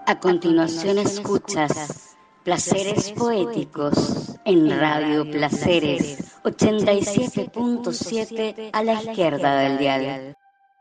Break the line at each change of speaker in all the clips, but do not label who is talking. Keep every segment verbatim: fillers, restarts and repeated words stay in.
A continuación escuchas Placeres Poéticos en Radio Placeres ochenta y siete punto siete a la izquierda del dial.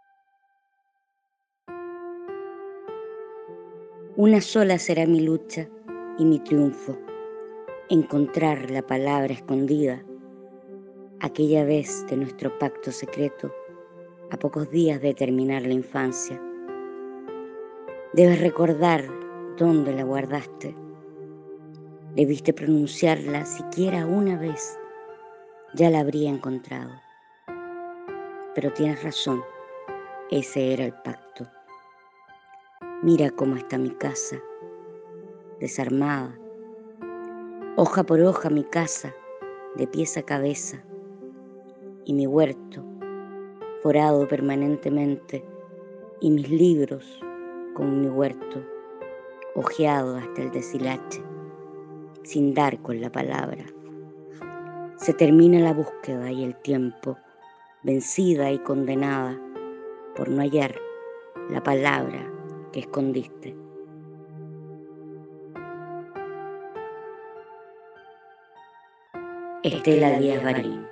Una sola será mi lucha y mi triunfo, encontrar la palabra escondida, aquella vez de nuestro pacto secreto, a pocos días de terminar la infancia. Debes recordar dónde la guardaste. Debiste pronunciarla siquiera una vez, ya la habría encontrado. Pero tienes razón, ese era el pacto. Mira cómo está mi casa, desarmada, hoja por hoja mi casa, de pies a cabeza, y mi huerto, forado permanentemente, y mis libros, como mi huerto, hojeado hasta el deshilache, sin dar con la palabra. Se termina la búsqueda y el tiempo, vencida y condenada por no hallar la palabra que escondiste. Estela Díaz Barín.